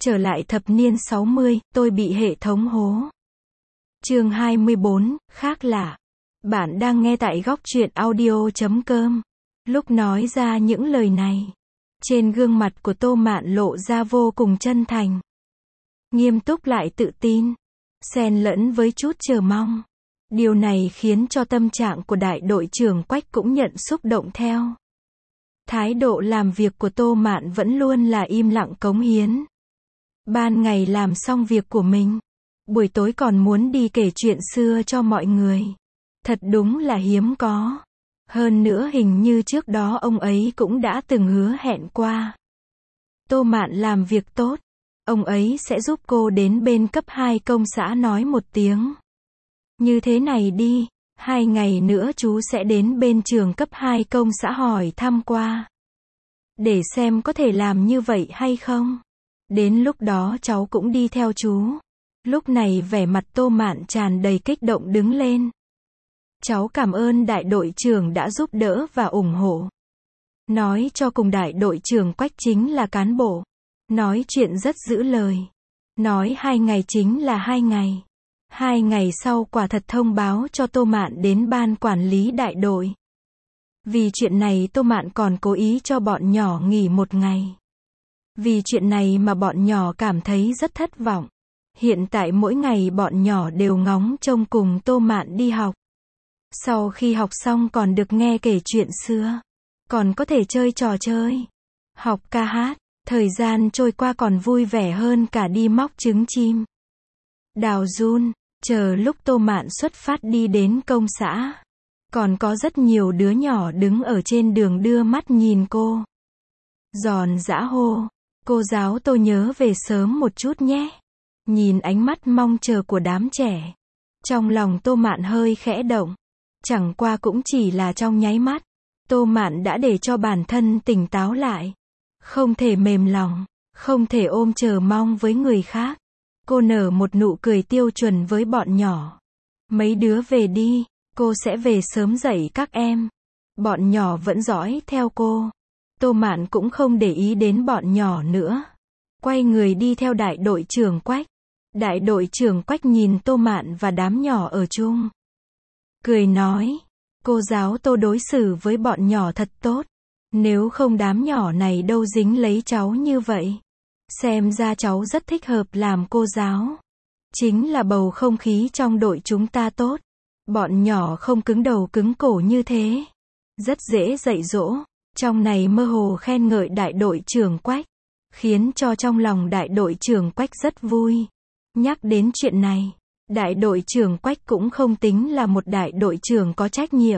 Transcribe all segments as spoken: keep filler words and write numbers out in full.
Trở lại thập niên sáu mươi, tôi bị hệ thống hố. Chương hai mươi bốn, khác lạ. Bạn đang nghe tại góc truyện audio chấm com. Lúc nói ra những lời này, trên gương mặt của Tô Mạn lộ ra vô cùng chân thành, nghiêm túc lại tự tin, xen lẫn với chút chờ mong. Điều này khiến cho tâm trạng của đại đội trưởng Quách cũng nhận xúc động theo. Thái độ làm việc của Tô Mạn vẫn luôn là im lặng cống hiến. Ban ngày làm xong việc của mình, buổi tối còn muốn đi kể chuyện xưa cho mọi người. Thật đúng là hiếm có. Hơn nữa hình như trước đó ông ấy cũng đã từng hứa hẹn qua. Tô Mạn làm việc tốt, ông ấy sẽ giúp cô đến bên cấp hai công xã nói một tiếng. Như thế này đi, hai ngày nữa chú sẽ đến bên trường cấp hai công xã hỏi thăm qua. Để xem có thể làm như vậy hay không. Đến lúc đó cháu cũng đi theo chú. Lúc này vẻ mặt Tô Mạn tràn đầy kích động đứng lên. Cháu cảm ơn đại đội trưởng đã giúp đỡ và ủng hộ. Nói cho cùng đại đội trưởng Quách chính là cán bộ. Nói chuyện rất giữ lời. Nói hai ngày chính là hai ngày. Hai ngày sau quả thật thông báo cho Tô Mạn đến ban quản lý đại đội. Vì chuyện này Tô Mạn còn cố ý cho bọn nhỏ nghỉ một ngày. Vì chuyện này mà bọn nhỏ cảm thấy rất thất vọng. Hiện tại mỗi ngày bọn nhỏ đều ngóng trông cùng Tô Mạn đi học. Sau khi học xong còn được nghe kể chuyện xưa. Còn có thể chơi trò chơi. Học ca hát. Thời gian trôi qua còn vui vẻ hơn cả đi móc trứng chim. Đào run. Chờ lúc Tô Mạn xuất phát đi đến công xã. Còn có rất nhiều đứa nhỏ đứng ở trên đường đưa mắt nhìn cô. Giòn giã hô. Cô giáo Tô nhớ về sớm một chút nhé. Nhìn ánh mắt mong chờ của đám trẻ. Trong lòng Tô Mạn hơi khẽ động. Chẳng qua cũng chỉ là trong nháy mắt. Tô Mạn đã để cho bản thân tỉnh táo lại. Không thể mềm lòng. Không thể ôm chờ mong với người khác. Cô nở một nụ cười tiêu chuẩn với bọn nhỏ. Mấy đứa về đi. Cô sẽ về sớm dạy các em. Bọn nhỏ vẫn dõi theo cô. Tô Mạn cũng không để ý đến bọn nhỏ nữa. Quay người đi theo đại đội trưởng Quách. Đại đội trưởng Quách nhìn Tô Mạn và đám nhỏ ở chung. Cười nói. Cô giáo Tô đối xử với bọn nhỏ thật tốt. Nếu không đám nhỏ này đâu dính lấy cháu như vậy. Xem ra cháu rất thích hợp làm cô giáo. Chính là bầu không khí trong đội chúng ta tốt. Bọn nhỏ không cứng đầu cứng cổ như thế. Rất dễ dạy dỗ. Trong này mơ hồ khen ngợi đại đội trưởng Quách. Khiến cho trong lòng đại đội trưởng Quách rất vui. Nhắc đến chuyện này, đại đội trưởng Quách cũng không tính là một đại đội trưởng có trách nhiệm.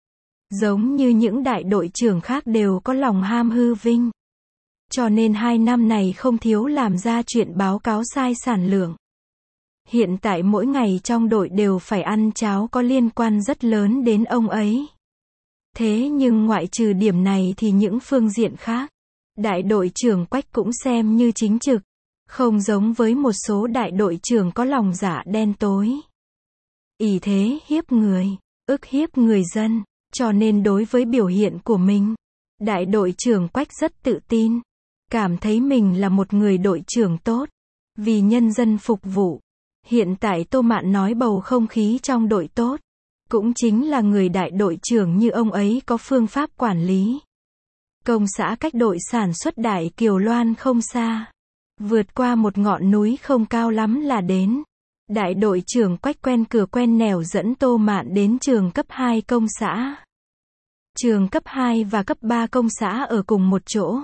Giống như những đại đội trưởng khác đều có lòng ham hư vinh. Cho nên hai năm này không thiếu làm ra chuyện báo cáo sai sản lượng. Hiện tại mỗi ngày trong đội đều phải ăn cháo có liên quan rất lớn đến ông ấy. Thế nhưng ngoại trừ điểm này thì những phương diện khác, đại đội trưởng Quách cũng xem như chính trực. Không giống với một số đại đội trưởng có lòng dạ đen tối. Ỷ thế hiếp người, ức hiếp người dân. Cho nên đối với biểu hiện của mình, đại đội trưởng Quách rất tự tin. Cảm thấy mình là một người đội trưởng tốt. Vì nhân dân phục vụ. Hiện tại Tô Mạn nói bầu không khí trong đội tốt. Cũng chính là người đại đội trưởng như ông ấy có phương pháp quản lý. Công xã cách đội sản xuất Đại Kiều Loan không xa. Vượt qua một ngọn núi không cao lắm là đến. Đại đội trưởng Quách quen cửa quen nẻo dẫn Tô Mạn đến trường cấp hai công xã. Trường cấp hai và cấp ba công xã ở cùng một chỗ.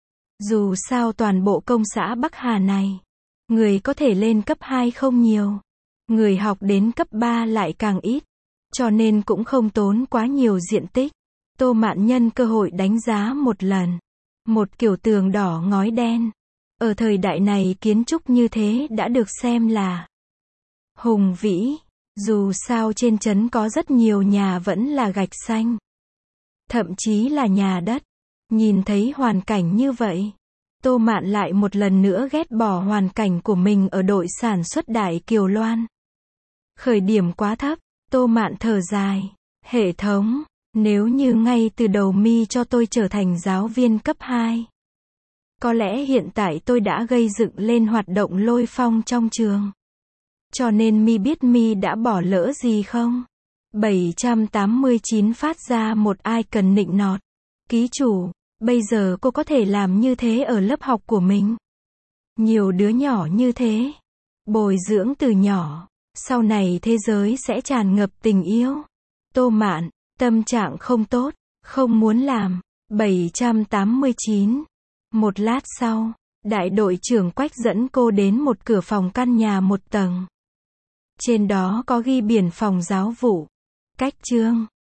Dù sao toàn bộ công xã Bắc Hà này, người có thể lên cấp hai không nhiều. Người học đến cấp ba lại càng ít. Cho nên cũng không tốn quá nhiều diện tích. Tô Mạn nhân cơ hội đánh giá một lần. Một kiểu tường đỏ ngói đen. Ở thời đại này kiến trúc như thế đã được xem là hùng vĩ. Dù sao trên trấn có rất nhiều nhà vẫn là gạch xanh. Thậm chí là nhà đất. Nhìn thấy hoàn cảnh như vậy, Tô Mạn lại một lần nữa ghét bỏ hoàn cảnh của mình ở đội sản xuất Đại Kiều Loan. Khởi điểm quá thấp. Tô Mạn thở dài. Hệ thống, nếu như ngay từ đầu mi cho tôi trở thành giáo viên cấp hai. Có lẽ hiện tại tôi đã gây dựng lên hoạt động lôi phong trong trường. Cho nên mi biết mi đã bỏ lỡ gì không? bảy trăm tám mươi chín phát ra một icon nịnh nọt. Ký chủ, bây giờ cô có thể làm như thế ở lớp học của mình. Nhiều đứa nhỏ như thế. Bồi dưỡng từ nhỏ. Sau này thế giới sẽ tràn ngập tình yêu. Tô Mạn, tâm trạng không tốt, không muốn làm. bảy trăm tám mươi chín. Một lát sau, đại đội trưởng Quách dẫn cô đến một cửa phòng căn nhà một tầng. Trên đó có ghi biển phòng giáo vụ. Cách chương